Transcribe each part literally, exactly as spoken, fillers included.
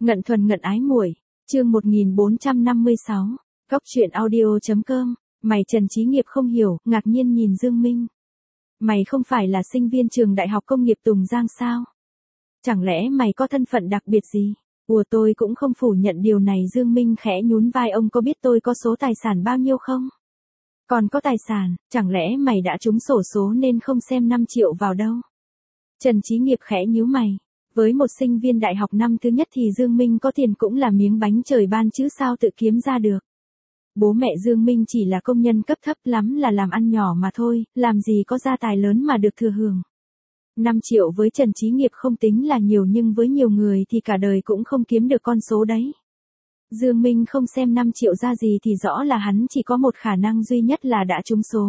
Ngận thuần ngận ái muội, chương một nghìn bốn trăm năm mươi sáu, Cóc truyện audio chấm com, mày Trần Chí Nghiệp không hiểu, ngạc nhiên nhìn Dương Minh. Mày không phải là sinh viên trường Đại học Công nghiệp Tùng Giang sao? Chẳng lẽ mày có thân phận đặc biệt gì? Ủa tôi cũng không phủ nhận điều này. Dương Minh khẽ nhún vai, ông có biết tôi có số tài sản bao nhiêu không? Còn có tài sản, chẳng lẽ mày đã trúng xổ số nên không xem năm triệu vào đâu? Trần Chí Nghiệp khẽ nhíu mày. Với một sinh viên đại học năm thứ nhất thì Dương Minh có tiền cũng là miếng bánh trời ban chứ sao tự kiếm ra được. Bố mẹ Dương Minh chỉ là công nhân cấp thấp, lắm là làm ăn nhỏ mà thôi, làm gì có gia tài lớn mà được thừa hưởng. năm triệu với Trần Chí Nghiệp không tính là nhiều, nhưng với nhiều người thì cả đời cũng không kiếm được con số đấy. Dương Minh không xem năm triệu ra gì thì rõ là hắn chỉ có một khả năng duy nhất là đã trúng số.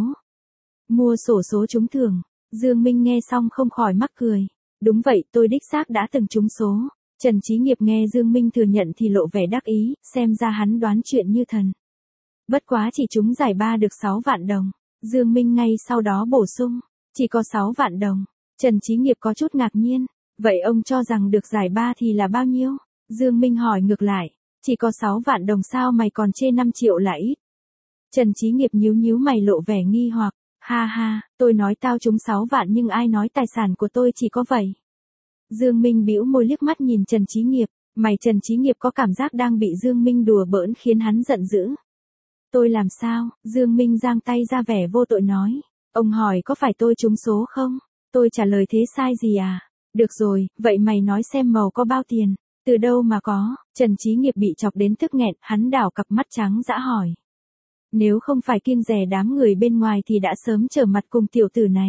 Mua xổ số trúng thưởng. Dương Minh nghe xong không khỏi mắc cười. Đúng vậy, tôi đích xác đã từng trúng số. Trần Chí Nghiệp nghe Dương Minh thừa nhận thì lộ vẻ đắc ý, xem ra hắn đoán chuyện như thần. Bất quá chỉ trúng giải ba được sáu vạn đồng. Dương Minh ngay sau đó bổ sung, chỉ có sáu vạn đồng. Trần Chí Nghiệp có chút ngạc nhiên. Vậy ông cho rằng được giải ba thì là bao nhiêu? Dương Minh hỏi ngược lại, chỉ có sáu vạn đồng sao mày còn chê năm triệu là ít? Trần Chí Nghiệp nhíu nhíu mày lộ vẻ nghi hoặc. Ha ha, tôi nói tao trúng sáu vạn nhưng ai nói tài sản của tôi chỉ có vậy. Dương Minh bĩu môi liếc mắt nhìn Trần Chí Nghiệp, mày Trần Chí Nghiệp có cảm giác đang bị Dương Minh đùa bỡn khiến hắn giận dữ. Tôi làm sao? Dương Minh giang tay ra vẻ vô tội nói. Ông hỏi có phải tôi trúng số không? Tôi trả lời thế sai gì à? Được rồi, vậy mày nói xem màu có bao tiền? Từ đâu mà có? Trần Chí Nghiệp bị chọc đến tức nghẹn, hắn đảo cặp mắt trắng dã hỏi. Nếu không phải kiêng dè đám người bên ngoài thì đã sớm trở mặt cùng tiểu tử này.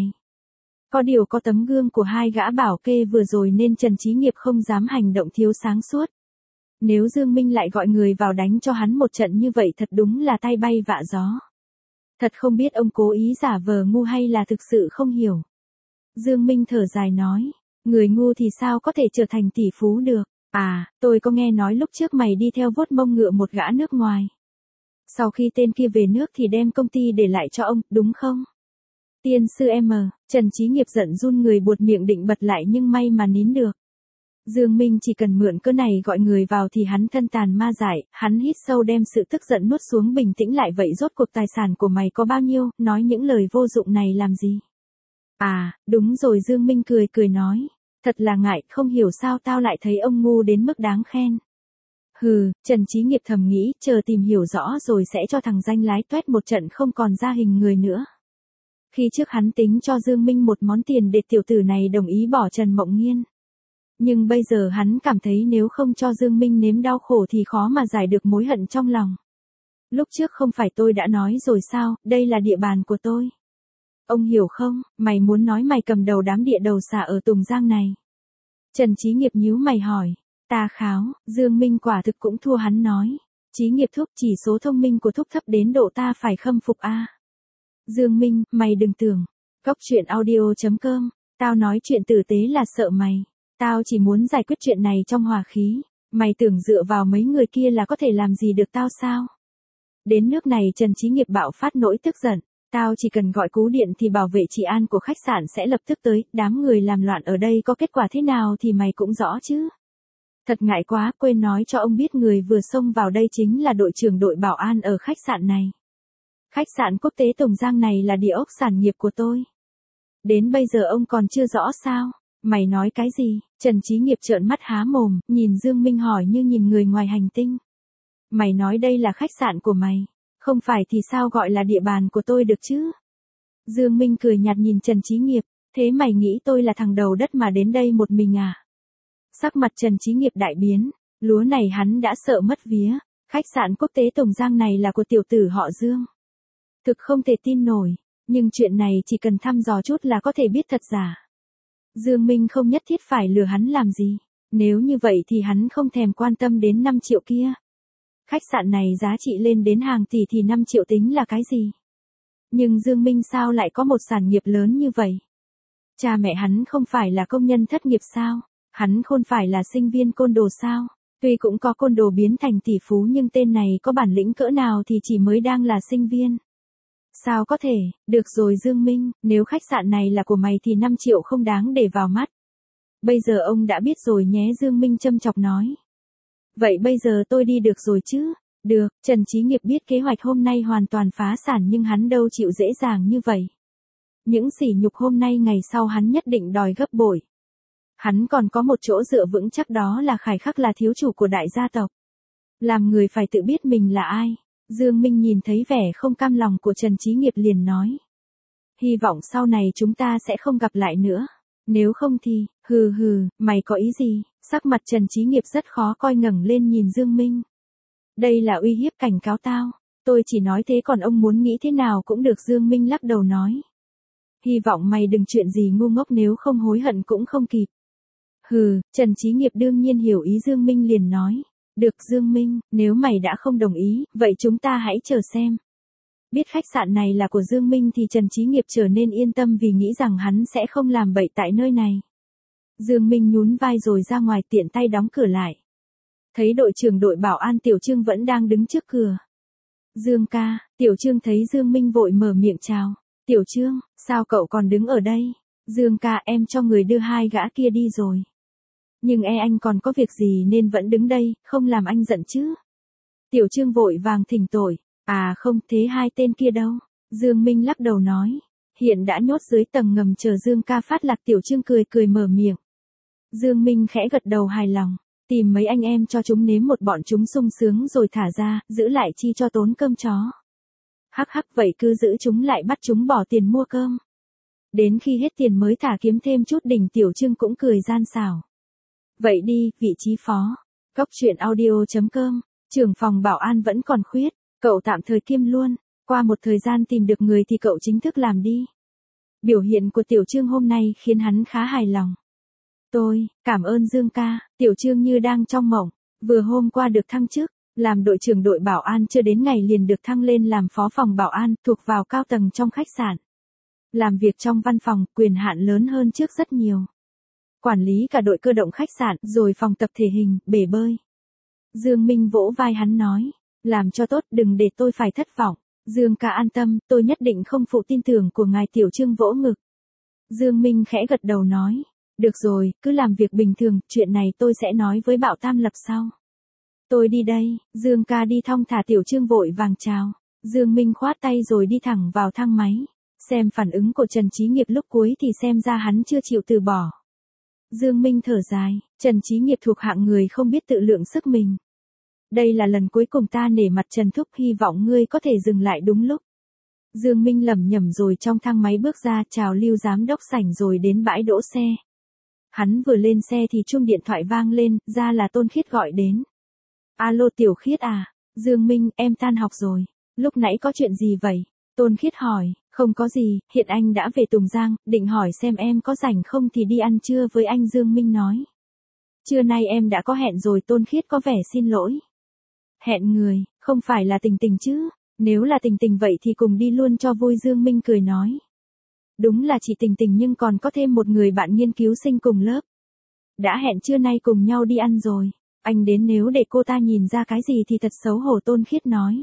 Có điều có tấm gương của hai gã bảo kê vừa rồi nên Trần Chí Nghiệp không dám hành động thiếu sáng suốt. Nếu Dương Minh lại gọi người vào đánh cho hắn một trận như vậy thật đúng là tay bay vạ gió. Thật không biết ông cố ý giả vờ ngu hay là thực sự không hiểu. Dương Minh thở dài nói, người ngu thì sao có thể trở thành tỷ phú được. À, tôi có nghe nói lúc trước mày đi theo vuốt mông ngựa một gã nước ngoài. Sau khi tên kia về nước thì đem công ty để lại cho ông, đúng không? Tiên sư em, Trần Chí Nghiệp giận run người, buột miệng định bật lại nhưng may mà nín được. Dương Minh chỉ cần mượn cớ này gọi người vào thì hắn thân tàn ma dại, hắn hít sâu đem sự tức giận nuốt xuống, bình tĩnh lại. Vậy rốt cuộc tài sản của mày có bao nhiêu, nói những lời vô dụng này làm gì? À, đúng rồi. Dương Minh cười cười nói, thật là ngại, không hiểu sao tao lại thấy ông ngu đến mức đáng khen. Hừ, Trần Chí Nghiệp thầm nghĩ, chờ tìm hiểu rõ rồi sẽ cho thằng danh lái toét một trận không còn ra hình người nữa. Khi trước hắn tính cho Dương Minh một món tiền để tiểu tử này đồng ý bỏ Trần Mộng Nghiên. Nhưng bây giờ hắn cảm thấy nếu không cho Dương Minh nếm đau khổ thì khó mà giải được mối hận trong lòng. Lúc trước không phải tôi đã nói rồi sao, đây là địa bàn của tôi. Ông hiểu không, mày muốn nói mày cầm đầu đám địa đầu xà ở Tùng Giang này. Trần Chí Nghiệp nhíu mày hỏi. Ta kháo, Dương Minh quả thực cũng thua hắn nói. Chí Nghiệp thúc, chỉ số thông minh của thúc thấp đến độ ta phải khâm phục a. À. Dương Minh, mày đừng tưởng. Cóc truyện audio chấm com, tao nói chuyện tử tế là sợ mày. Tao chỉ muốn giải quyết chuyện này trong hòa khí. Mày tưởng dựa vào mấy người kia là có thể làm gì được tao sao? Đến nước này Trần Chí Nghiệp bạo phát nỗi tức giận. Tao chỉ cần gọi cú điện thì bảo vệ trị an của khách sạn sẽ lập tức tới. Đám người làm loạn ở đây có kết quả thế nào thì mày cũng rõ chứ. Thật ngại quá, quên nói cho ông biết người vừa xông vào đây chính là đội trưởng đội bảo an ở khách sạn này. Khách sạn quốc tế Tùng Giang này là địa ốc sản nghiệp của tôi. Đến bây giờ ông còn chưa rõ sao? Mày nói cái gì? Trần Chí Nghiệp trợn mắt há mồm, nhìn Dương Minh hỏi như nhìn người ngoài hành tinh. Mày nói đây là khách sạn của mày, không phải thì sao gọi là địa bàn của tôi được chứ? Dương Minh cười nhạt nhìn Trần Chí Nghiệp, thế mày nghĩ tôi là thằng đầu đất mà đến đây một mình à? Sắc mặt Trần Chí Nghiệp đại biến, lúa này hắn đã sợ mất vía, khách sạn quốc tế Tùng Giang này là của tiểu tử họ Dương. Thực không thể tin nổi, nhưng chuyện này chỉ cần thăm dò chút là có thể biết thật giả. Dương Minh không nhất thiết phải lừa hắn làm gì, nếu như vậy thì hắn không thèm quan tâm đến năm triệu kia. Khách sạn này giá trị lên đến hàng tỷ thì năm triệu tính là cái gì? Nhưng Dương Minh sao lại có một sản nghiệp lớn như vậy? Cha mẹ hắn không phải là công nhân thất nghiệp sao? Hắn không phải là sinh viên côn đồ sao? Tuy cũng có côn đồ biến thành tỷ phú nhưng tên này có bản lĩnh cỡ nào thì chỉ mới đang là sinh viên. Sao có thể, được rồi Dương Minh, nếu khách sạn này là của mày thì năm triệu không đáng để vào mắt. Bây giờ ông đã biết rồi nhé, Dương Minh châm chọc nói. Vậy bây giờ tôi đi được rồi chứ? Được, Trần Chí Nghiệp biết kế hoạch hôm nay hoàn toàn phá sản nhưng hắn đâu chịu dễ dàng như vậy. Những sỉ nhục hôm nay ngày sau hắn nhất định đòi gấp bội. Hắn còn có một chỗ dựa vững chắc, đó là Khải Khắc là thiếu chủ của đại gia tộc. Làm người phải tự biết mình là ai. Dương Minh nhìn thấy vẻ không cam lòng của Trần Chí Nghiệp liền nói. Hy vọng sau này chúng ta sẽ không gặp lại nữa. Nếu không thì, hừ hừ, mày có ý gì? Sắc mặt Trần Chí Nghiệp rất khó coi, ngẩng lên nhìn Dương Minh. Đây là uy hiếp cảnh cáo tao. Tôi chỉ nói thế còn ông muốn nghĩ thế nào cũng được. Dương Minh lắc đầu nói. Hy vọng mày đừng chuyện gì ngu ngốc, nếu không hối hận cũng không kịp. Hừ, Trần Chí Nghiệp đương nhiên hiểu ý Dương Minh liền nói. Được Dương Minh, nếu mày đã không đồng ý, vậy chúng ta hãy chờ xem. Biết khách sạn này là của Dương Minh thì Trần Chí Nghiệp trở nên yên tâm vì nghĩ rằng hắn sẽ không làm bậy tại nơi này. Dương Minh nhún vai rồi ra ngoài tiện tay đóng cửa lại. Thấy đội trưởng đội bảo an Tiểu Trương vẫn đang đứng trước cửa. Dương ca, Tiểu Trương thấy Dương Minh vội mở miệng chào. Tiểu Trương, sao cậu còn đứng ở đây? Dương ca, em cho người đưa hai gã kia đi rồi. Nhưng e anh còn có việc gì nên vẫn đứng đây, không làm anh giận chứ? Tiểu Trương vội vàng thỉnh tội. À không, thế hai tên kia đâu? Dương Minh lắc đầu nói. Hiện đã nhốt dưới tầng ngầm chờ Dương ca phát lạc. Tiểu Trương cười cười mở miệng. Dương Minh khẽ gật đầu hài lòng. Tìm mấy anh em cho chúng nếm một bọn chúng sung sướng rồi thả ra, giữ lại chi cho tốn cơm chó. Hắc hắc, vậy cứ giữ chúng lại, bắt chúng bỏ tiền mua cơm. Đến khi hết tiền mới thả, kiếm thêm chút đỉnh. Tiểu Trương cũng cười gian xảo. Vậy đi, vị trí phó. Góc truyện audio chấm com. Trưởng phòng bảo an vẫn còn khuyết. Cậu tạm thời kiêm luôn. Qua một thời gian tìm được người thì cậu chính thức làm đi. Biểu hiện của Tiểu Trương hôm nay khiến hắn khá hài lòng. Tôi, cảm ơn Dương ca. Tiểu Trương như đang trong mộng. Vừa hôm qua được thăng chức, làm đội trưởng đội bảo an, chưa đến ngày liền được thăng lên làm phó phòng bảo an, thuộc vào cao tầng trong khách sạn. Làm việc trong văn phòng, quyền hạn lớn hơn trước rất nhiều. Quản lý cả đội cơ động khách sạn, rồi phòng tập thể hình, bể bơi. Dương Minh vỗ vai hắn nói. Làm cho tốt, đừng để tôi phải thất vọng. Dương ca an tâm, tôi nhất định không phụ tin tưởng của ngài. Tiểu Trương vỗ ngực. Dương Minh khẽ gật đầu nói. Được rồi, cứ làm việc bình thường, chuyện này tôi sẽ nói với Bảo Tam Lập sau. Tôi đi đây, Dương ca đi thong thả. Tiểu Trương vội vàng chào. Dương Minh khoát tay rồi đi thẳng vào thang máy. Xem phản ứng của Trần Chí Nghiệp lúc cuối thì xem ra hắn chưa chịu từ bỏ. Dương Minh thở dài, Trần Chí Nghiệp thuộc hạng người không biết tự lượng sức mình. Đây là lần cuối cùng ta nể mặt Trần thúc, hy vọng ngươi có thể dừng lại đúng lúc. Dương Minh lẩm nhẩm rồi trong thang máy bước ra, chào Lưu giám đốc sảnh rồi đến bãi đỗ xe. Hắn vừa lên xe thì chuông điện thoại vang lên, ra là Tôn Khiết gọi đến. Alo Tiểu Khiết à, Dương Minh, em tan học rồi. Lúc nãy có chuyện gì vậy? Tôn Khiết hỏi. Không có gì, hiện anh đã về Tùng Giang, định hỏi xem em có rảnh không thì đi ăn trưa với anh. Dương Minh nói. Trưa nay em đã có hẹn rồi. Tôn Khiết có vẻ xin lỗi. Hẹn người, không phải là Tình Tình chứ? Nếu là Tình Tình vậy thì cùng đi luôn cho vui. Dương Minh cười nói. Đúng là chị Tình Tình nhưng còn có thêm một người bạn nghiên cứu sinh cùng lớp. Đã hẹn trưa nay cùng nhau đi ăn rồi. Anh đến nếu để cô ta nhìn ra cái gì thì thật xấu hổ. Tôn Khiết nói.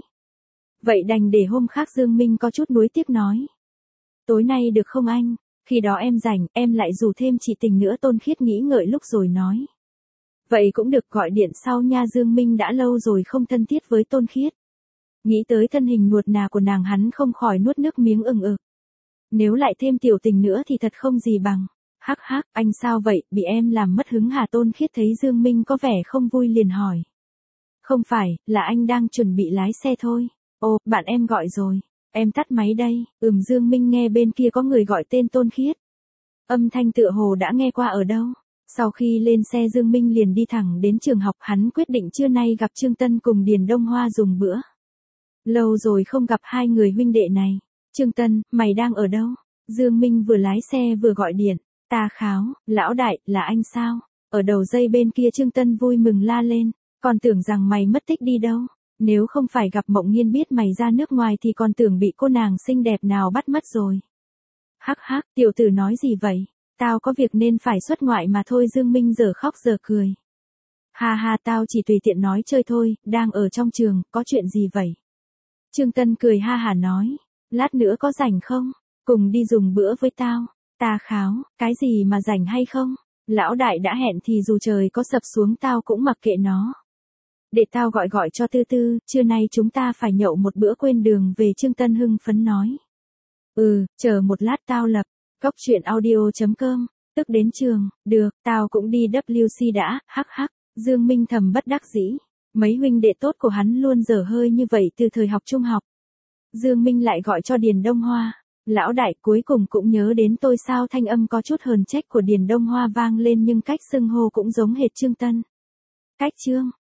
Vậy đành để hôm khác. Dương Minh có chút nuối tiếc nói. Tối nay được không anh? Khi đó em rảnh, em lại rủ thêm chị Tình nữa. Tôn Khiết nghĩ ngợi lúc rồi nói. Vậy cũng được, gọi điện sau nha. Dương Minh đã lâu rồi không thân thiết với Tôn Khiết. Nghĩ tới thân hình nuột nà của nàng hắn không khỏi nuốt nước miếng ừng ực. Nếu lại thêm Tiểu Tình nữa thì thật không gì bằng. Hắc hắc, anh sao vậy, bị em làm mất hứng hả? Tôn Khiết thấy Dương Minh có vẻ không vui liền hỏi. Không phải, là anh đang chuẩn bị lái xe thôi. Ồ, bạn em gọi rồi. Em tắt máy đây. Ừm. Dương Minh nghe bên kia có người gọi tên Tôn Khiết. Âm thanh tựa hồ đã nghe qua ở đâu. Sau khi lên xe Dương Minh liền đi thẳng đến trường học. Hắn quyết định trưa nay gặp Trương Tân cùng Điền Đông Hoa dùng bữa. Lâu rồi không gặp hai người huynh đệ này. Trương Tân, mày đang ở đâu? Dương Minh vừa lái xe vừa gọi điện. Ta kháo, lão đại, là anh sao? Ở đầu dây bên kia Trương Tân vui mừng la lên. Còn tưởng rằng mày mất tích đi đâu. Nếu không phải gặp Mộng Nghiên biết mày ra nước ngoài thì còn tưởng bị cô nàng xinh đẹp nào bắt mất rồi. Hắc hắc, tiểu tử nói gì vậy? Tao có việc nên phải xuất ngoại mà thôi. Dương Minh giờ khóc giờ cười. Ha ha, tao chỉ tùy tiện nói chơi thôi, đang ở trong trường, có chuyện gì vậy? Trương Tân cười ha hả nói. Lát nữa có rảnh không? Cùng đi dùng bữa với tao. Ta kháo, cái gì mà rảnh hay không? Lão đại đã hẹn thì dù trời có sập xuống tao cũng mặc kệ nó. Để tao gọi gọi cho Tư Tư, trưa nay chúng ta phải nhậu một bữa quên đường về. Trương Tân hưng phấn nói. Ừ, chờ một lát tao lập. Cóc truyện audio chấm com, tức đến trường, được, tao cũng đi W C đã, hắc hắc. Dương Minh thầm bất đắc dĩ. Mấy huynh đệ tốt của hắn luôn dở hơi như vậy từ thời học trung học. Dương Minh lại gọi cho Điền Đông Hoa. Lão đại cuối cùng cũng nhớ đến tôi sao. Thanh âm có chút hờn trách của Điền Đông Hoa vang lên nhưng cách xưng hô cũng giống hệt Trương Tân. Cách Trương,